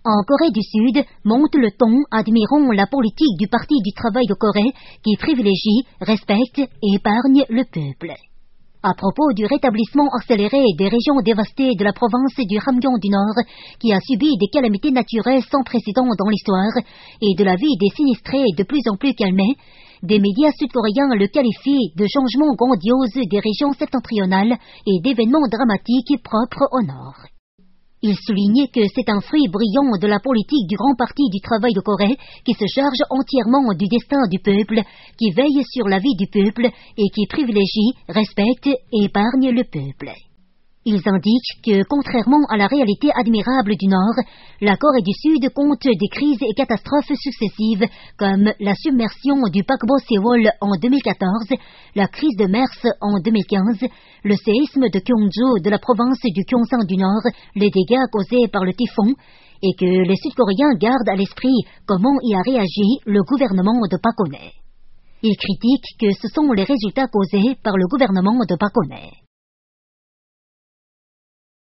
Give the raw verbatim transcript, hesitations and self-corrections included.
En Corée du Sud, monte le ton, admirons la politique du Parti du travail de Corée qui privilégie, respecte et épargne le peuple. À propos du rétablissement accéléré des régions dévastées de la province du Hamgyong du Nord, qui a subi des calamités naturelles sans précédent dans l'histoire, et de la vie des sinistrés de plus en plus calmée, des médias sud-coréens le qualifient de changement grandiose des régions septentrionales et d'événements dramatiques propres au Nord. Il souligne que c'est un fruit brillant de la politique du grand parti du travail de Corée qui se charge entièrement du destin du peuple, qui veille sur la vie du peuple et qui privilégie, respecte et épargne le peuple. Ils indiquent que, contrairement à la réalité admirable du Nord, la Corée du Sud compte des crises et catastrophes successives comme la submersion du paquebot Sewol en deux mille quatorze, la crise de Mers en deux mille quinze, le séisme de Gyeongju de la province du Gyeongsang du Nord, les dégâts causés par le typhon, et que les Sud-Coréens gardent à l'esprit comment y a réagi le gouvernement de Park Geun-hye. Ils critiquent que ce sont les résultats causés par le gouvernement de Park Geun-hye.